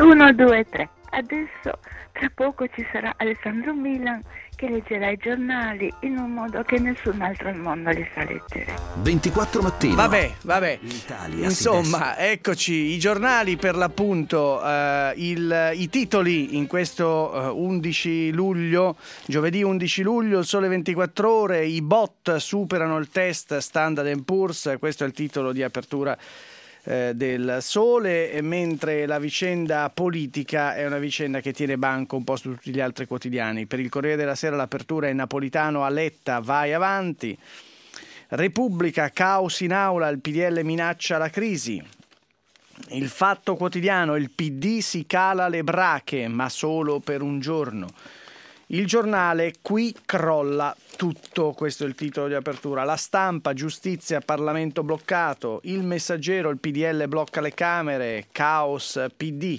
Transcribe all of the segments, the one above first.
1, 2, 3. Adesso tra poco ci sarà Alessandro Milan che leggerà i giornali in un modo che nessun altro al mondo li sa leggere. 24 mattino. Vabbè. L'Italia Insomma, eccoci i giornali per l'appunto, i titoli in questo 11 luglio, giovedì 11 luglio, il Sole 24 Ore, i bot superano il test Standard & Poor's, questo è il titolo di apertura del Sole, mentre la vicenda politica è una vicenda che tiene banco un po' su tutti gli altri quotidiani. Per il Corriere della Sera l'apertura è Napolitano a Letta, vai avanti. Repubblica, caos in aula, il PDL minaccia la crisi. Il Fatto Quotidiano, il PD si cala le brache, ma solo per un giorno. Il Giornale, qui crolla tutto, questo è il titolo di apertura. La Stampa, giustizia, Parlamento bloccato. Il Messaggero, il PDL blocca le Camere, caos PD.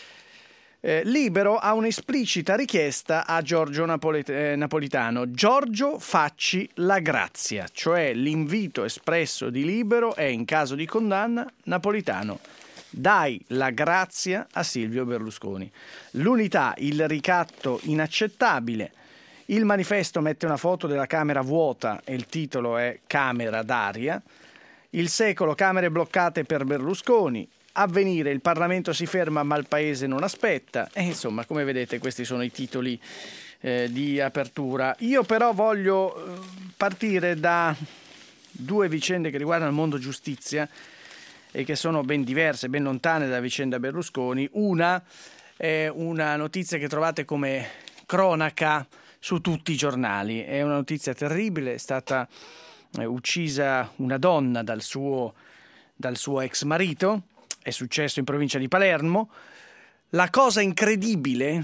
Libero ha un'esplicita richiesta a Giorgio Napolitano. Giorgio, facci la grazia, cioè l'invito espresso di Libero è, in caso di condanna, Napolitano, dai la grazia a Silvio Berlusconi. L'Unità, il ricatto inaccettabile. Il Manifesto mette una foto della Camera vuota e il titolo è Camera d'aria. Il Secolo, Camere bloccate per Berlusconi. Avvenire, il Parlamento si ferma ma il Paese non aspetta. E insomma, come vedete, questi sono i titoli di apertura. Io però voglio partire da due vicende che riguardano il mondo giustizia e che sono ben diverse, ben lontane dalla vicenda Berlusconi. Una è una notizia che trovate come cronaca su tutti i giornali. È una notizia terribile, è stata uccisa una donna dal suo ex marito, è successo in provincia di Palermo. La cosa incredibile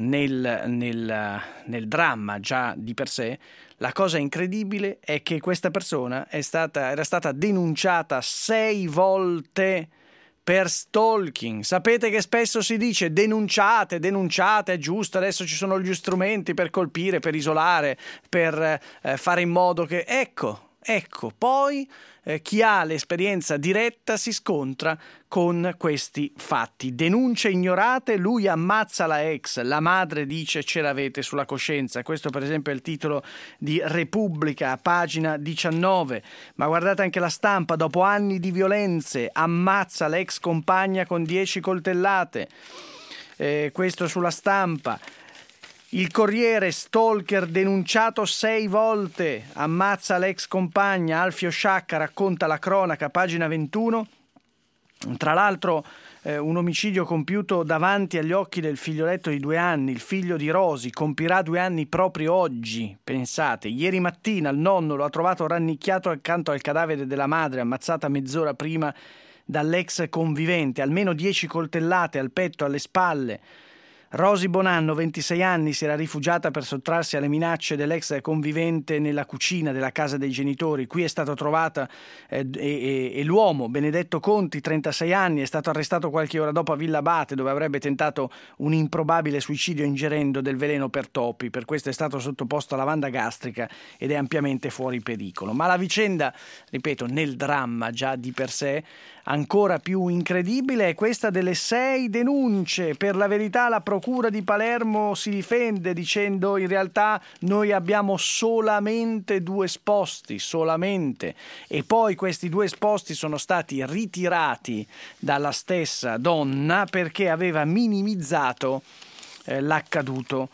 nel dramma già di per sé, la cosa incredibile è che questa persona era stata denunciata 6 volte per stalking. Sapete che spesso si dice denunciate, è giusto, adesso ci sono gli strumenti per colpire, per isolare, per fare in modo che... Ecco, poi chi ha l'esperienza diretta si scontra con questi fatti. Denunce ignorate, lui ammazza la ex, la madre dice ce l'avete sulla coscienza. Questo per esempio è il titolo di Repubblica, pagina 19. Ma guardate anche la Stampa, dopo anni di violenze, ammazza l'ex compagna con 10 coltellate. Questo sulla Stampa. Il Corriere, stalker denunciato 6 volte, ammazza l'ex compagna. Alfio Sciacca racconta la cronaca, pagina 21. Tra l'altro un omicidio compiuto davanti agli occhi del figlioletto di 2 anni, il figlio di Rosi, compirà 2 anni proprio oggi, pensate. Ieri mattina il nonno lo ha trovato rannicchiato accanto al cadavere della madre, ammazzata mezz'ora prima dall'ex convivente, almeno 10 coltellate al petto, alle spalle. Rosi Bonanno, 26 anni, si era rifugiata per sottrarsi alle minacce dell'ex convivente nella cucina della casa dei genitori. Qui è stato trovata e l'uomo, Benedetto Conti, 36 anni, è stato arrestato qualche ora dopo a Villa Abate, dove avrebbe tentato un improbabile suicidio ingerendo del veleno per topi. Per questo è stato sottoposto a lavanda gastrica ed è ampiamente fuori pericolo. Ma la vicenda, ripeto, nel dramma già di per sé, ancora più incredibile è questa delle 6 denunce. Per la verità la Procura di Palermo si difende dicendo in realtà noi abbiamo solamente 2 esposti, solamente, e poi questi 2 esposti sono stati ritirati dalla stessa donna perché aveva minimizzato l'accaduto.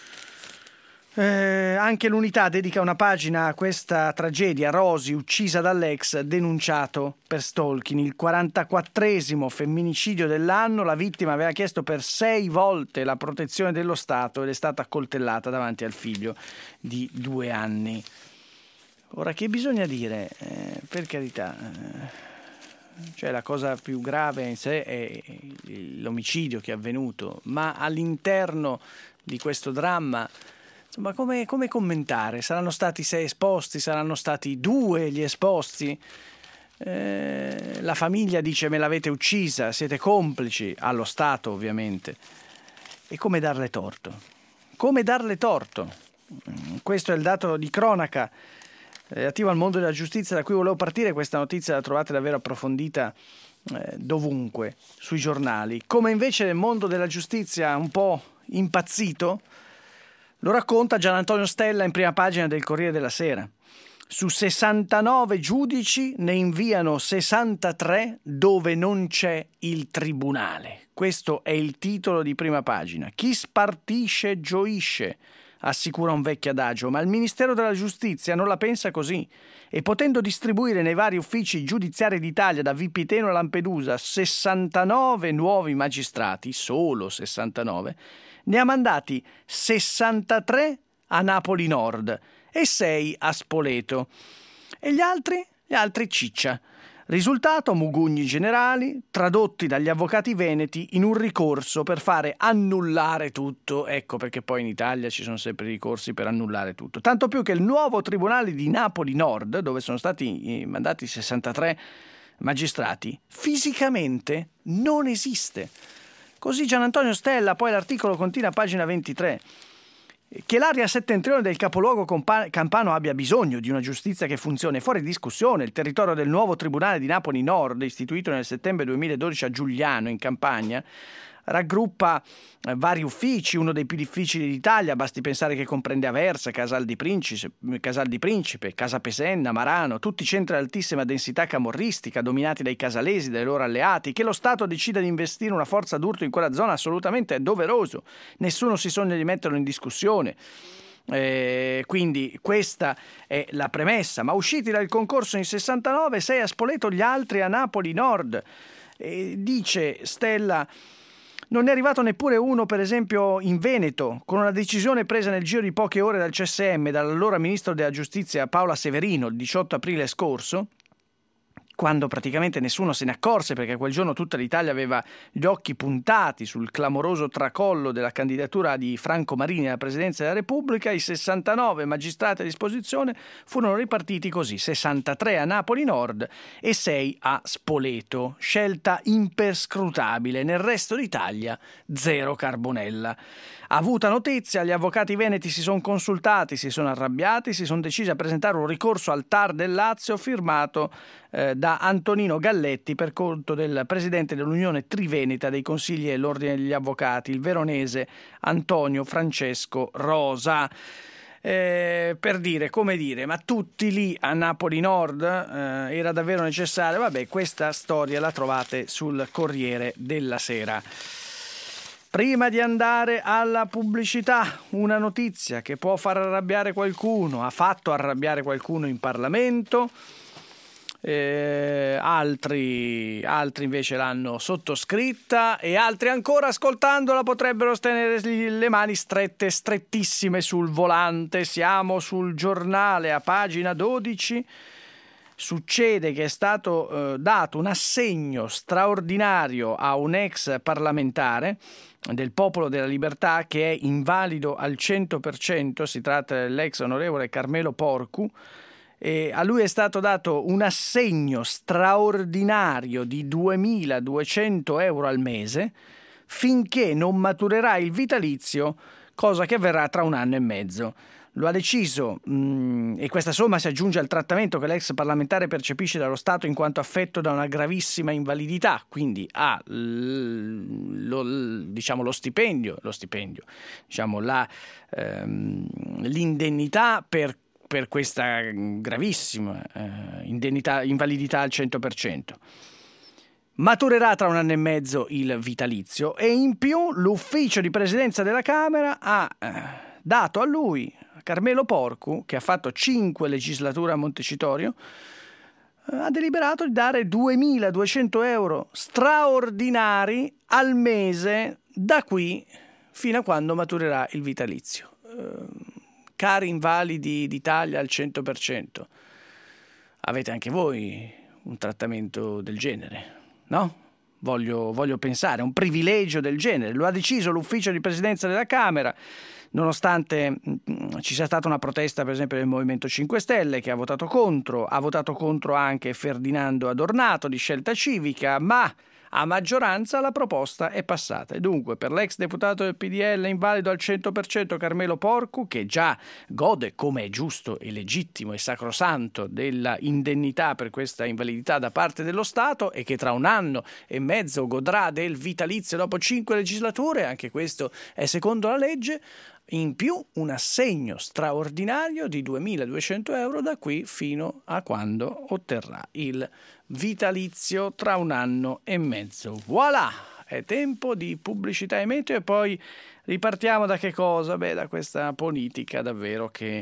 Anche l'Unità dedica una pagina a questa tragedia. Rosi, uccisa dall'ex, denunciato per stalking. Il 44esimo femminicidio dell'anno. La vittima aveva chiesto per 6 volte la protezione dello Stato ed è stata accoltellata davanti al figlio di 2 anni. Ora, che bisogna dire? Per carità, cioè la cosa più grave in sé è l'omicidio che è avvenuto, ma all'interno di questo dramma, ma come commentare? Saranno stati 6 esposti? Saranno stati 2 gli esposti? La famiglia dice me l'avete uccisa, siete complici, allo Stato ovviamente. E come darle torto? Come darle torto? Questo è il dato di cronaca relativo al mondo della giustizia da cui volevo partire. Questa notizia la trovate davvero approfondita dovunque, sui giornali. Come invece nel mondo della giustizia un po' impazzito, lo racconta Gian Antonio Stella in prima pagina del Corriere della Sera. Su 69 giudici ne inviano 63 dove non c'è il tribunale. Questo è il titolo di prima pagina. Chi spartisce gioisce, assicura un vecchio adagio, ma il Ministero della Giustizia non la pensa così e potendo distribuire nei vari uffici giudiziari d'Italia da Vipiteno a Lampedusa 69 nuovi magistrati, solo 69, ne ha mandati 63 a Napoli Nord e 6 a Spoleto. E gli altri? Gli altri ciccia. Risultato, mugugni generali, tradotti dagli avvocati veneti in un ricorso per fare annullare tutto. Ecco perché poi in Italia ci sono sempre ricorsi per annullare tutto. Tanto più che il nuovo tribunale di Napoli Nord, dove sono stati mandati 63 magistrati, fisicamente non esiste. Così Gian Antonio Stella, poi l'articolo continua a pagina 23. Che l'area settentrionale del capoluogo campano abbia bisogno di una giustizia che funzioni è fuori discussione. Il territorio del nuovo Tribunale di Napoli Nord, istituito nel settembre 2012 a Giugliano, in Campania, raggruppa vari uffici, uno dei più difficili d'Italia. Basti pensare che comprende Aversa, Casal di Principe, Casa Pesenna, Marano, tutti centri ad altissima densità camorristica, dominati dai casalesi, dai loro alleati. Che lo Stato decida di investire una forza d'urto in quella zona assolutamente è doveroso. Nessuno si sogna di metterlo in discussione. Quindi questa è la premessa. Ma usciti dal concorso in 69, 6 a Spoleto, gli altri a Napoli Nord. Dice Stella: non è arrivato neppure uno, per esempio, in Veneto, con una decisione presa nel giro di poche ore dal CSM, dall'allora ministro della Giustizia Paola Severino, il 18 aprile scorso, quando praticamente nessuno se ne accorse, perché quel giorno tutta l'Italia aveva gli occhi puntati sul clamoroso tracollo della candidatura di Franco Marini alla Presidenza della Repubblica. I 69 magistrati a disposizione furono ripartiti così: 63 a Napoli Nord e 6 a Spoleto. Scelta imperscrutabile. Nel resto d'Italia zero Carbonella. Avuta notizia, gli avvocati veneti si sono consultati, si sono arrabbiati, si sono decisi a presentare un ricorso al TAR del Lazio firmato da Antonino Galletti per conto del presidente dell'Unione Triveneta dei Consigli dell'Ordine degli Avvocati, il veronese Antonio Francesco Rosa. Per dire, come dire, ma tutti lì a Napoli Nord era davvero necessario? Vabbè, questa storia la trovate sul Corriere della Sera. Prima di andare alla pubblicità, una notizia che può far arrabbiare qualcuno, ha fatto arrabbiare qualcuno in Parlamento, altri invece l'hanno sottoscritta e altri ancora ascoltandola potrebbero tenere le mani strette, strettissime sul volante. Siamo sul Giornale a pagina 12. Succede che è stato dato un assegno straordinario a un ex parlamentare del Popolo della Libertà che è invalido al 100%, si tratta dell'ex onorevole Carmelo Porcu, e a lui è stato dato un assegno straordinario di 2.200 euro al mese finché non maturerà il vitalizio, cosa che avverrà tra 1 anno e mezzo. Lo ha deciso e questa somma si aggiunge al trattamento che l'ex parlamentare percepisce dallo Stato in quanto affetto da una gravissima invalidità, quindi ha lo stipendio, diciamo l'indennità per questa gravissima invalidità al 100%. Maturerà tra 1 anno e mezzo il vitalizio e in più l'ufficio di presidenza della Camera ha dato a lui, Carmelo Porcu, che ha fatto 5 legislature a Montecitorio, ha deliberato di dare 2.200 euro straordinari al mese da qui fino a quando maturerà il vitalizio. Cari invalidi d'Italia al 100%, avete anche voi un trattamento del genere, no? Voglio pensare, un privilegio del genere. Lo ha deciso l'ufficio di presidenza della Camera, nonostante ci sia stata una protesta per esempio del Movimento 5 Stelle che ha votato contro anche Ferdinando Adornato di Scelta Civica, ma A maggioranza la proposta è passata e dunque per l'ex deputato del PDL invalido al 100% Carmelo Porcu, che già gode, come è giusto e legittimo e sacrosanto, della indennità per questa invalidità da parte dello Stato e che tra 1 anno e mezzo godrà del vitalizio dopo 5 legislature, anche questo è secondo la legge, in più un assegno straordinario di 2.200 euro da qui fino a quando otterrà il vitalizio tra 1 anno e mezzo. Voilà! È tempo di pubblicità e meteo e poi ripartiamo da che cosa? Da questa politica davvero che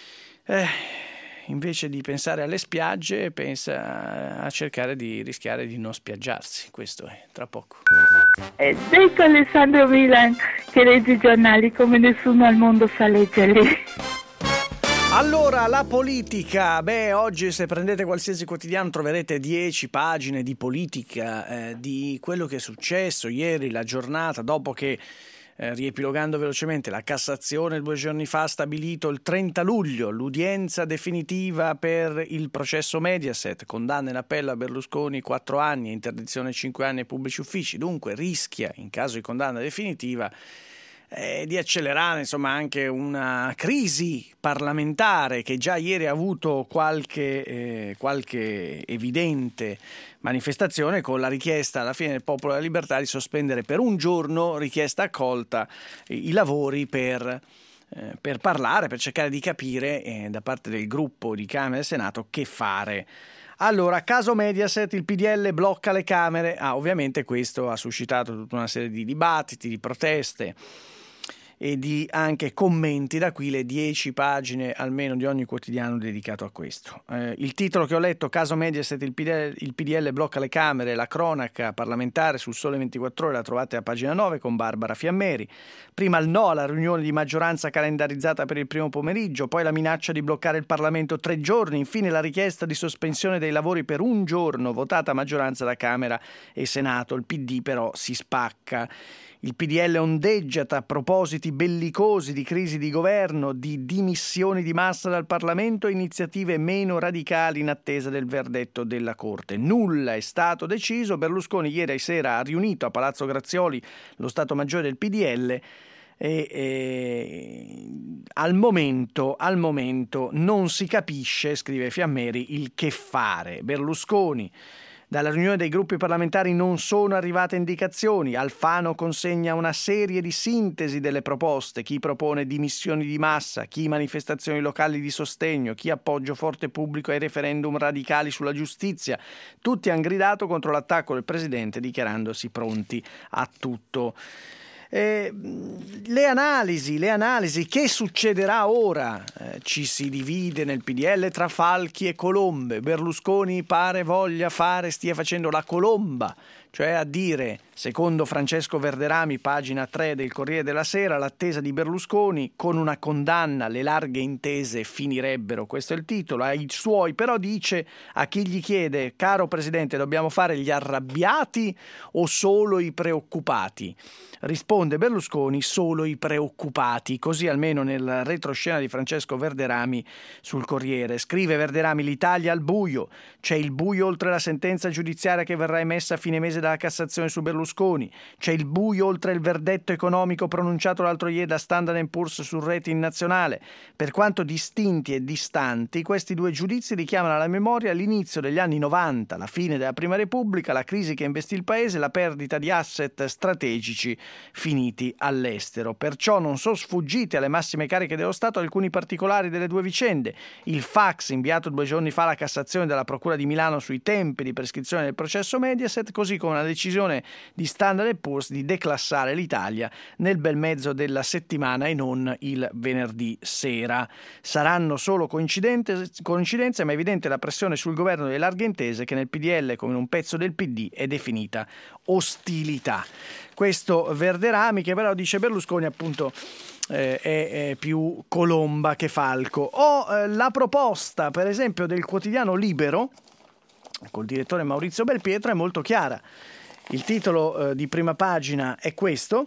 invece di pensare alle spiagge pensa a cercare di rischiare di non spiaggiarsi. Questo è tra poco. Ed ecco Alessandro Milan che legge i giornali come nessuno al mondo sa leggerli. Allora, la politica, oggi se prendete qualsiasi quotidiano troverete 10 pagine di politica, di quello che è successo ieri, la giornata, dopo che, riepilogando velocemente, la Cassazione 2 giorni fa ha stabilito il 30 luglio l'udienza definitiva per il processo Mediaset, condanna in appello a Berlusconi 4 anni, interdizione 5 anni ai pubblici uffici, dunque rischia, in caso di condanna definitiva, di accelerare anche una crisi parlamentare che già ieri ha avuto qualche evidente manifestazione con la richiesta alla fine del Popolo della Libertà di sospendere per un giorno, richiesta accolta, i lavori per parlare, per cercare di capire da parte del gruppo di Camera e Senato che fare. Allora, caso Mediaset, il PDL blocca le Camere. Ovviamente questo ha suscitato tutta una serie di dibattiti, di proteste e di anche commenti, da qui le 10 pagine almeno di ogni quotidiano dedicato a questo. Il titolo che ho letto, caso Mediaset, il PDL blocca le Camere, la cronaca parlamentare sul Sole 24 Ore, la trovate a pagina 9 con Barbara Fiammeri. Prima il no alla riunione di maggioranza calendarizzata per il primo pomeriggio, poi la minaccia di bloccare il Parlamento 3 giorni, infine la richiesta di sospensione dei lavori per 1 giorno, votata a maggioranza da Camera e Senato. Il PD però si spacca. Il PDL ondeggia tra propositi bellicosi di crisi di governo, di dimissioni di massa dal Parlamento e iniziative meno radicali in attesa del verdetto della Corte. Nulla è stato deciso. Berlusconi ieri sera ha riunito a Palazzo Grazioli lo Stato Maggiore del PDL e al momento non si capisce, scrive Fiammeri, il che fare. Berlusconi: dalla riunione dei gruppi parlamentari non sono arrivate indicazioni. Alfano consegna una serie di sintesi delle proposte. Chi propone dimissioni di massa, chi manifestazioni locali di sostegno, chi appoggio forte pubblico ai referendum radicali sulla giustizia. Tutti hanno gridato contro l'attacco del Presidente, dichiarandosi pronti a tutto. Le analisi, che succederà ora? Ci si divide nel PDL tra falchi e colombe. Berlusconi pare stia facendo la colomba, cioè a dire, secondo Francesco Verderami, pagina 3 del Corriere della Sera, l'attesa di Berlusconi: con una condanna le larghe intese finirebbero, questo è il titolo. Ai suoi però dice, a chi gli chiede: caro Presidente, dobbiamo fare gli arrabbiati o solo i preoccupati? Risponde Berlusconi: solo i preoccupati, così almeno nel retroscena di Francesco Verderami sul Corriere. Scrive Verderami: l'Italia al buio, c'è il buio oltre la sentenza giudiziaria che verrà emessa a fine mese dalla Cassazione su Berlusconi, c'è il buio oltre il verdetto economico pronunciato l'altro ieri da Standard & Poor's sul rating nazionale. Per quanto distinti e distanti, questi 2 giudizi richiamano alla memoria l'inizio degli anni 90, la fine della Prima Repubblica, la crisi che investì il paese, la perdita di asset strategici finiti all'estero. Perciò non sono sfuggiti alle massime cariche dello Stato alcuni particolari delle 2 vicende: il fax inviato 2 giorni fa alla Cassazione dalla Procura di Milano sui tempi di prescrizione del processo Mediaset, così come una decisione di Standard & Poor's di declassare l'Italia nel bel mezzo della settimana e non il venerdì sera. Saranno solo coincidenze, ma è evidente la pressione sul governo delle larghe intese, che nel PDL, come in un pezzo del PD, è definita ostilità. Questo Verderami, che però dice Berlusconi appunto è più colomba che falco. La proposta, per esempio, del quotidiano Libero, col direttore Maurizio Belpietro, è molto chiara. Il titolo di prima pagina è questo.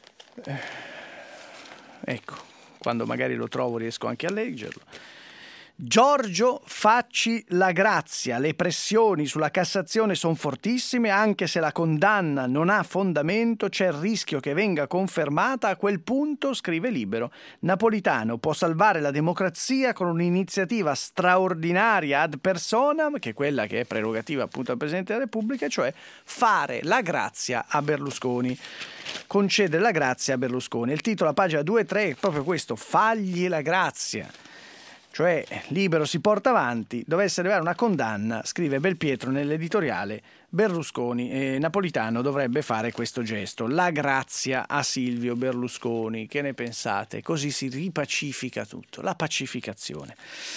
Ecco, quando magari lo trovo riesco anche a leggerlo. Giorgio, facci la grazia, le pressioni sulla Cassazione sono fortissime, anche se la condanna non ha fondamento, c'è il rischio che venga confermata. A quel punto, scrive Libero, Napolitano può salvare la democrazia con un'iniziativa straordinaria ad personam, che è quella che è prerogativa appunto al Presidente della Repubblica, cioè fare la grazia a Berlusconi, concedere la grazia a Berlusconi. Il titolo a pagina 2 e 3 è proprio questo, fagli la grazia. Cioè Libero si porta avanti, dovesse arrivare una condanna, scrive Belpietro nell'editoriale, Berlusconi, Napolitano dovrebbe fare questo gesto, la grazia a Silvio Berlusconi. Che ne pensate? Così si ripacifica tutto, la pacificazione.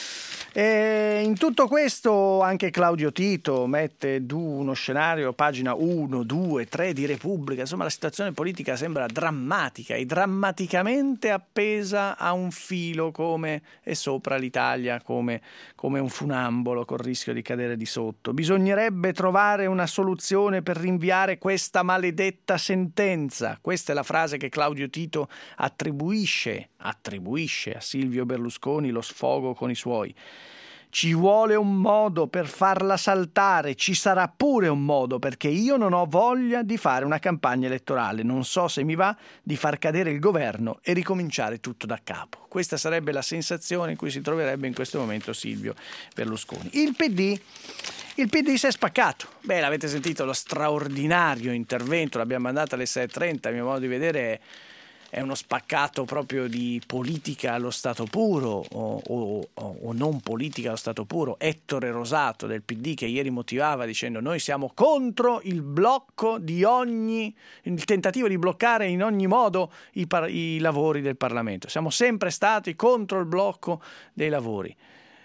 E in tutto questo anche Claudio Tito mette uno scenario, pagina 1, 2, 3 di Repubblica. Insomma, la situazione politica sembra drammatica e drammaticamente appesa a un filo, come è sopra l'Italia, come un funambolo col rischio di cadere di sotto. Bisognerebbe trovare una soluzione per rinviare questa maledetta sentenza. Questa è la frase che Claudio Tito attribuisce a Silvio Berlusconi, lo sfogo con i suoi. Ci vuole un modo per farla saltare, ci sarà pure un modo, perché io non ho voglia di fare una campagna elettorale, non so se mi va di far cadere il governo e ricominciare tutto da capo. Questa sarebbe la sensazione in cui si troverebbe in questo momento Silvio Berlusconi. Il PD si è spaccato. Beh, l'avete sentito lo straordinario intervento, l'abbiamo mandato alle 6:30, a mio modo di vedere è uno spaccato proprio di politica allo stato puro o non politica allo stato puro. Ettore Rosato del PD, che ieri motivava dicendo noi siamo contro il blocco il tentativo di bloccare in ogni modo i lavori del Parlamento. Siamo sempre stati contro il blocco dei lavori.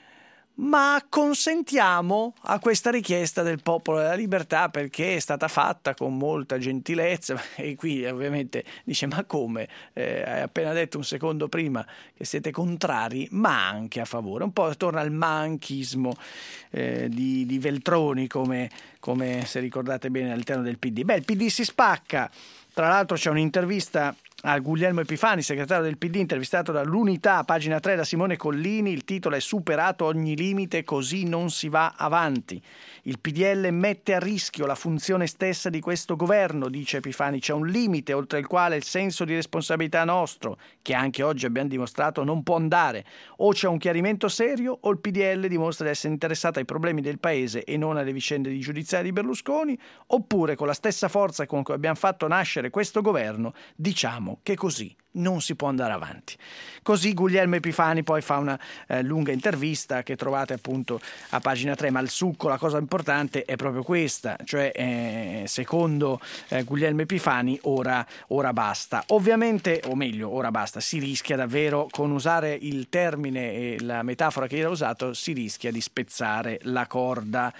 Ma consentiamo a questa richiesta del Popolo della Libertà, perché è stata fatta con molta gentilezza. E qui ovviamente dice ma come? Hai appena detto un secondo prima che siete contrari, ma anche a favore. Un po' torna al manchismo di Veltroni, come se ricordate bene all'interno del PD. Beh, il PD si spacca. Tra l'altro c'è un'intervista a Guglielmo Epifani, segretario del PD, intervistato dall'Unità, pagina 3, da Simone Collini. Il titolo è Superato ogni limite, così non si va avanti. Il PDL mette a rischio la funzione stessa di questo governo, dice Epifani. C'è un limite oltre il quale il senso di responsabilità nostro, che anche oggi abbiamo dimostrato, non può andare. O c'è un chiarimento serio o il PDL dimostra di essere interessato ai problemi del paese e non alle vicende di giudiziarie di Berlusconi, oppure con la stessa forza con cui abbiamo fatto nascere questo governo diciamo che così non si può andare avanti. Così Guglielmo Epifani poi fa una lunga intervista che trovate appunto a pagina 3, ma il succo, la cosa importante è proprio questa, cioè secondo Guglielmo Epifani ora basta. Ovviamente, o meglio, ora basta, si rischia davvero, con usare il termine e la metafora che era usato, si rischia di spezzare la corda.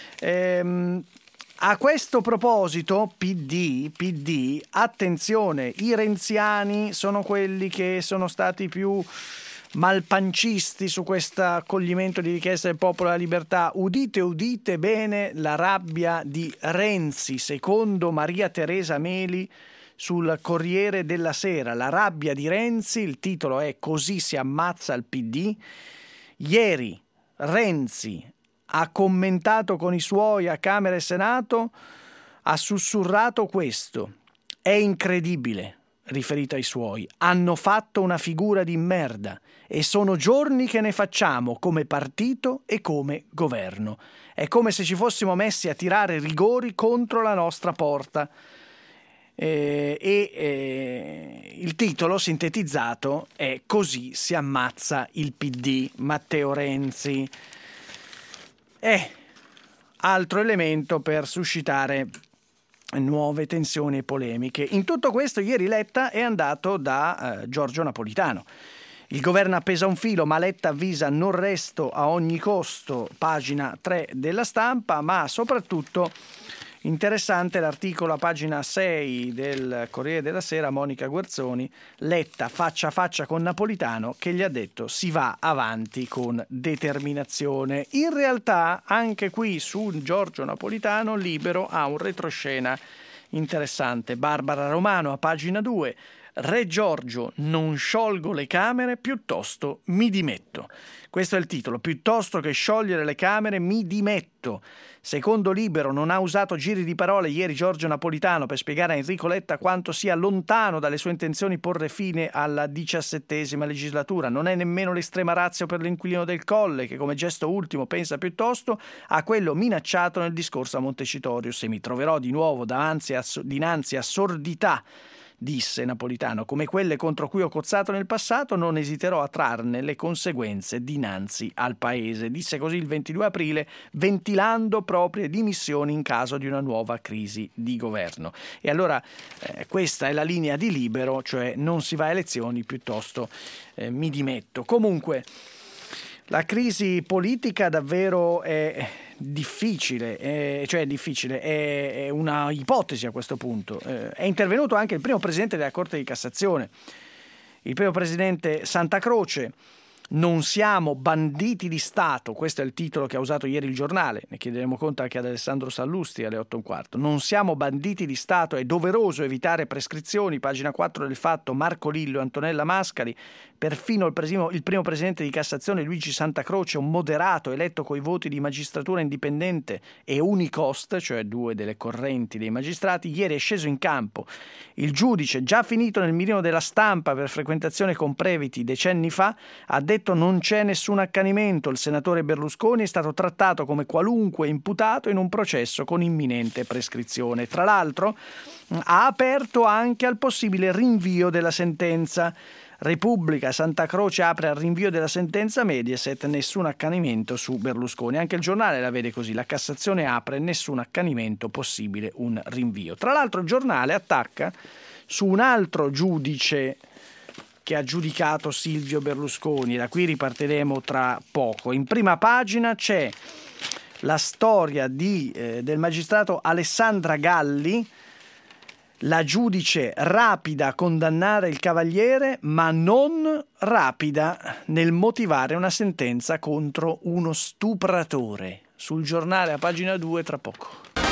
A questo proposito, PD, attenzione, i renziani sono quelli che sono stati più malpancisti su questo accoglimento di richiesta del Popolo della Libertà. Udite bene la rabbia di Renzi, secondo Maria Teresa Meli sul Corriere della Sera. La rabbia di Renzi, il titolo è Così si ammazza il PD. Ieri Renzi ha commentato con i suoi a Camera e Senato, ha sussurrato questo: è incredibile, riferito ai suoi, hanno fatto una figura di merda e sono giorni che ne facciamo come partito e come governo. È come se ci fossimo messi a tirare rigori contro la nostra porta. Il titolo sintetizzato è Così si ammazza il PD. Matteo Renzi è altro elemento per suscitare nuove tensioni e polemiche. In tutto questo ieri Letta è andato da Giorgio Napolitano. Il governo appesa un filo, ma Letta avvisa non resto a ogni costo, pagina 3 della Stampa, ma soprattutto interessante l'articolo a pagina 6 del Corriere della Sera, Monica Guerzoni, Letta faccia a faccia con Napolitano che gli ha detto si va avanti con determinazione. In realtà anche qui su Giorgio Napolitano Libero ha un retroscena interessante. Barbara Romano a pagina 2, Re Giorgio, non sciolgo le Camere, piuttosto mi dimetto. Questo è il titolo, piuttosto che sciogliere le Camere mi dimetto. Secondo Libero non ha usato giri di parole ieri Giorgio Napolitano per spiegare a Enrico Letta quanto sia lontano dalle sue intenzioni porre fine alla 17ª legislatura. Non è nemmeno l'estrema ratio per l'inquilino del Colle, che come gesto ultimo pensa piuttosto a quello minacciato nel discorso a Montecitorio. Se mi troverò di nuovo dinanzi a sordità, disse Napolitano, come quelle contro cui ho cozzato nel passato, non esiterò a trarne le conseguenze dinanzi al Paese. Disse così il 22 aprile, ventilando proprie dimissioni in caso di una nuova crisi di governo. E allora questa è la linea di Libero, cioè non si va a elezioni, piuttosto mi dimetto. Comunque, la crisi politica davvero è difficile, è una ipotesi a questo punto. È intervenuto anche il primo presidente della Corte di Cassazione, il primo presidente Santa Croce. Non siamo banditi di Stato, questo è il titolo che ha usato ieri il Giornale, ne chiederemo conto anche ad Alessandro Sallusti alle 8:15. Non siamo banditi di Stato, è doveroso evitare prescrizioni, pagina 4 del Fatto, Marco Lillo e Antonella Mascali. Perfino il primo presidente di Cassazione Luigi Santa Croce, un moderato eletto coi voti di Magistratura Indipendente e Unicost, cioè due delle correnti dei magistrati, ieri è sceso in campo. Il giudice, già finito nel mirino della stampa per frequentazione con Previti decenni fa, ha detto non c'è nessun accanimento, il senatore Berlusconi è stato trattato come qualunque imputato in un processo con imminente prescrizione. Tra l'altro ha aperto anche al possibile rinvio della sentenza. Repubblica, Santa Croce apre al rinvio della sentenza, Mediaset, nessun accanimento su Berlusconi. Anche il Giornale la vede così, la Cassazione apre, nessun accanimento, possibile un rinvio. Tra l'altro il Giornale attacca su un altro giudice che ha giudicato Silvio Berlusconi, da qui ripartiremo tra poco. In prima pagina c'è la storia del magistrato Alessandra Galli, la giudice rapida a condannare il Cavaliere, ma non rapida nel motivare una sentenza contro uno stupratore. Sul Giornale a pagina 2 tra poco.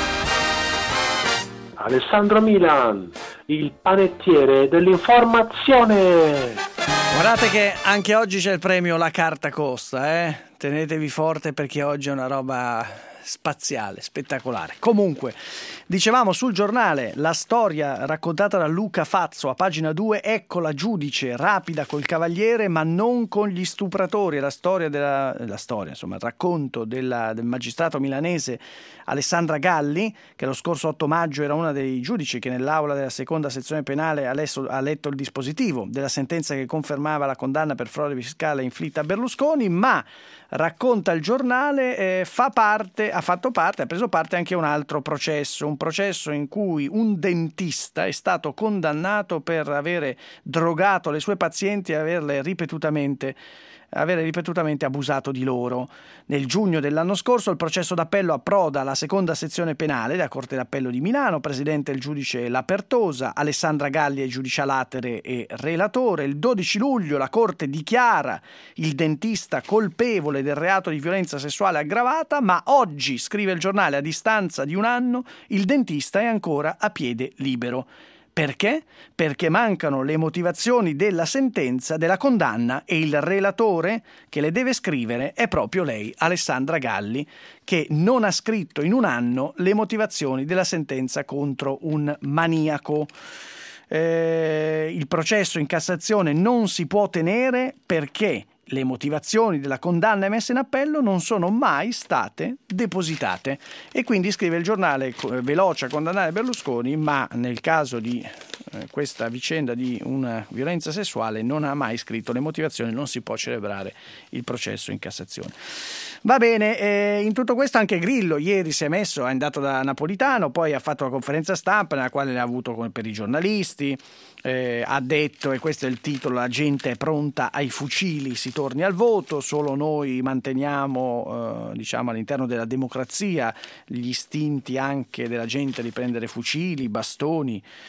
Alessandro Milan, il panettiere dell'informazione. Guardate che anche oggi c'è il premio La Carta Costa, Tenetevi forte perché oggi è una roba spaziale, spettacolare. Comunque, dicevamo sul Giornale la storia raccontata da Luca Fazzo a pagina 2, ecco la giudice rapida col Cavaliere ma non con gli stupratori. La storia, il racconto del magistrato milanese Alessandra Galli, che lo scorso 8 maggio era una dei giudici che nell'aula della seconda sezione penale ha letto il dispositivo della sentenza che confermava la condanna per frode fiscale inflitta a Berlusconi, ma racconta il Giornale, ha preso parte anche a un altro processo, un processo in cui un dentista è stato condannato per avere drogato le sue pazienti e avere ripetutamente abusato di loro. Nel giugno dell'anno scorso il processo d'appello approda alla seconda sezione penale della Corte d'Appello di Milano, presidente il giudice Lapertosa, Alessandra Galli è giudice latere e relatore. Il 12 luglio la Corte dichiara il dentista colpevole del reato di violenza sessuale aggravata, ma oggi, scrive il Giornale, a distanza di un anno, il dentista è ancora a piede libero. Perché? Perché mancano le motivazioni della sentenza, della condanna, e il relatore che le deve scrivere è proprio lei, Alessandra Galli, che non ha scritto in un anno le motivazioni della sentenza contro un maniaco. Il processo in Cassazione non si può tenere perché le motivazioni della condanna emessa in appello non sono mai state depositate, e quindi, scrive il Giornale, veloce a condannare Berlusconi, ma nel caso di questa vicenda di una violenza sessuale non ha mai scritto le motivazioni, non si può celebrare il processo in Cassazione. Va bene, in tutto questo anche Grillo ieri è andato da Napolitano, poi ha fatto la conferenza stampa nella quale ne ha avuto per i giornalisti, ha detto, e questo è il titolo, la gente è pronta ai fucili, si torni al voto, solo noi manteniamo all'interno della democrazia gli istinti anche della gente di prendere fucili, bastoni.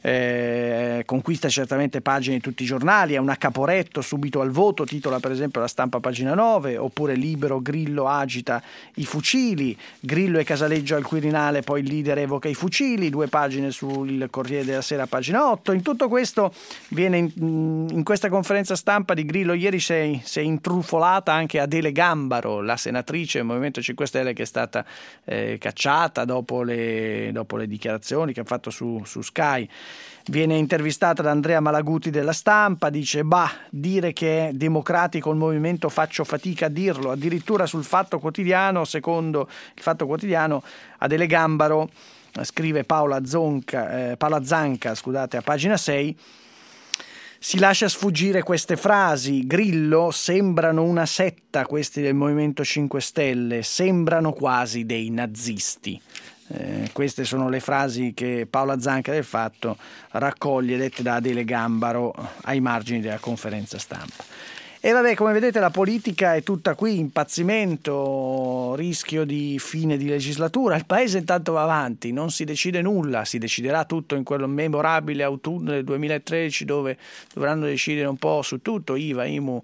conquista certamente pagine di tutti i giornali, è un accaporetto subito al voto, titola per esempio La Stampa pagina 9, oppure Libero, Grillo agita i fucili, Grillo e Casaleggio al Quirinale, poi il leader evoca i fucili, 2 pagine sul Corriere della Sera pagina 8. In tutto questo viene in questa conferenza stampa di Grillo ieri si è intrufolata anche Adele Gambaro, la senatrice del Movimento 5 Stelle che è stata cacciata dopo le dichiarazioni che ha fatto su Sky. Viene intervistata da Andrea Malaguti della Stampa, dice dire che è democratico il movimento faccio fatica a dirlo, addirittura sul Fatto Quotidiano, secondo il Fatto Quotidiano, Adele Gambaro, scrive Paola Zanca, a pagina 6, si lascia sfuggire queste frasi. Grillo sembrano una setta, questi del Movimento 5 Stelle, sembrano quasi dei nazisti. Queste sono le frasi che Paola Zanca del Fatto raccoglie, dette da Adele Gambaro ai margini della conferenza stampa. E vabbè, come vedete la politica è tutta qui, impazzimento, rischio di fine di legislatura, il paese intanto va avanti, non si decide nulla, si deciderà tutto in quello memorabile autunno del 2013 dove dovranno decidere un po' su tutto, IVA, IMU,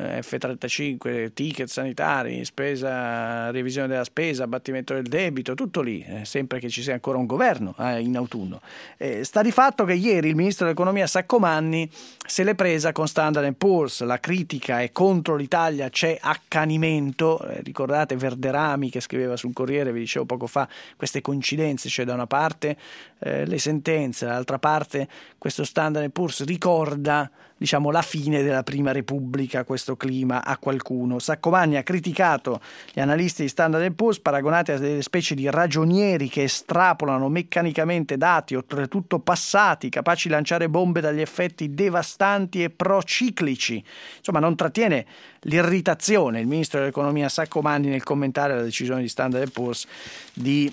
F35, ticket sanitari, spesa, revisione della spesa, abbattimento del debito, tutto lì, sempre che ci sia ancora un governo in autunno. Sta di fatto che ieri il ministro dell'economia Saccomanni se l'è presa con Standard & Poor's, la critica è contro l'Italia, c'è accanimento, ricordate Verderami che scriveva sul Corriere, vi dicevo poco fa, queste coincidenze, cioè da una parte le sentenze, dall'altra parte questo Standard & Poor's ricorda la fine della Prima Repubblica, questo clima a qualcuno. Saccomanni ha criticato gli analisti di Standard & Poor's paragonati a delle specie di ragionieri che estrapolano meccanicamente dati, oltretutto passati, capaci di lanciare bombe dagli effetti devastanti e prociclici. Insomma, non trattiene l'irritazione il ministro dell'economia Saccomanni nel commentare la decisione di Standard & Poor's di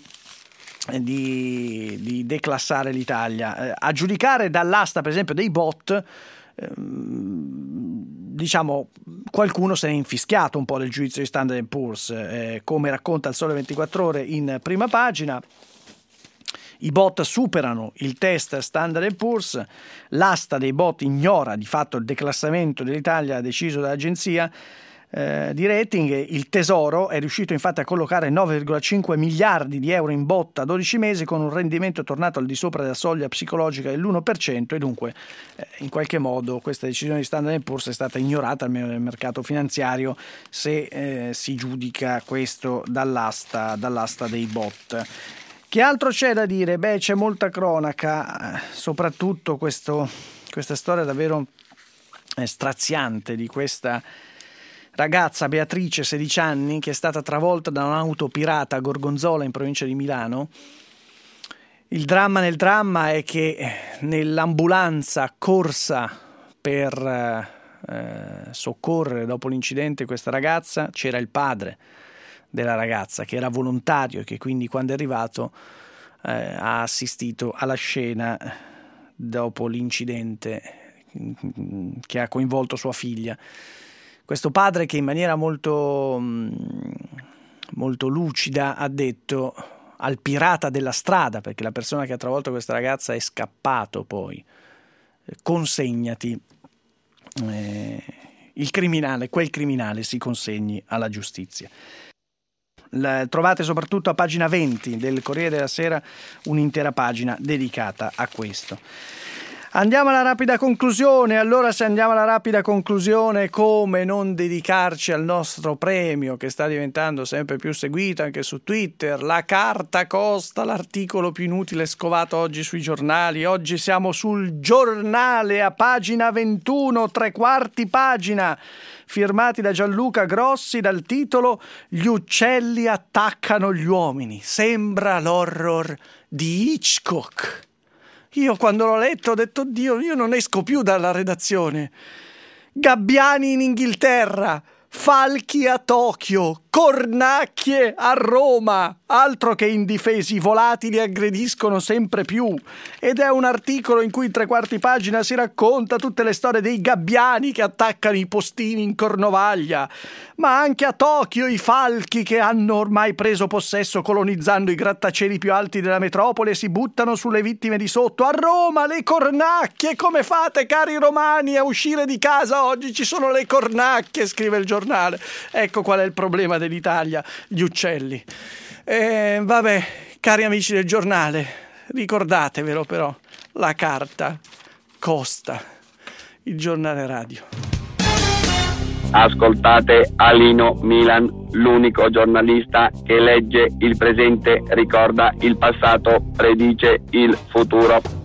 declassare l'Italia. A giudicare dall'asta, per esempio, dei bot, qualcuno se ne è infischiato un po' del giudizio di Standard & Poor's, come racconta il Sole 24 Ore in prima pagina. I bot superano il test Standard & Poor's, l'asta dei bot ignora di fatto il declassamento dell'Italia deciso dall'agenzia di rating. Il Tesoro è riuscito infatti a collocare 9,5 miliardi di euro in bot a 12 mesi con un rendimento tornato al di sopra della soglia psicologica dell'1% e dunque in qualche modo questa decisione di Standard & Poor's è stata ignorata almeno nel mercato finanziario se si giudica questo dall'asta dei bot. Che altro c'è da dire? C'è molta cronaca, soprattutto questa storia davvero straziante di questa ragazza Beatrice, 16 anni, che è stata travolta da un'auto pirata a Gorgonzola in provincia di Milano. Il dramma nel dramma è che nell'ambulanza corsa per soccorrere dopo l'incidente questa ragazza c'era il padre della ragazza che era volontario e che quindi quando è arrivato ha assistito alla scena dopo l'incidente che ha coinvolto sua figlia. Questo padre che in maniera molto lucida ha detto al pirata della strada, perché la persona che ha travolto questa ragazza è scappato poi, consegnati, quel criminale si consegni alla giustizia. Trovate soprattutto a pagina 20 del Corriere della Sera un'intera pagina dedicata a questo. Andiamo alla rapida conclusione. Allora, se andiamo alla rapida conclusione, come non dedicarci al nostro premio che sta diventando sempre più seguito anche su Twitter? La carta costa, l'articolo più inutile scovato oggi sui giornali. Oggi siamo sul Giornale a pagina 21, 3/4 pagina, firmati da Gianluca Grossi, dal titolo "Gli uccelli attaccano gli uomini". Sembra l'horror di Hitchcock. Io quando l'ho letto ho detto: Dio, io non esco più dalla redazione. Gabbiani in Inghilterra, falchi a Tokyo, cornacchie a Roma, altro che indifesi, i volatili aggrediscono sempre più. Ed è un articolo in cui in 3/4 pagina si racconta tutte le storie dei gabbiani che attaccano i postini in Cornovaglia, ma anche a Tokyo i falchi che hanno ormai preso possesso colonizzando i grattacieli più alti della metropoli e si buttano sulle vittime di sotto. A Roma le cornacchie, come fate cari romani a uscire di casa oggi? Ci sono le cornacchie, scrive il giornale. Ecco qual è il problema dell'Italia, gli uccelli. Vabbè, cari amici del giornale, ricordatevelo però, la carta costa. Il giornale radio. Ascoltate Alino Milan, l'unico giornalista che legge il presente, ricorda il passato, predice il futuro.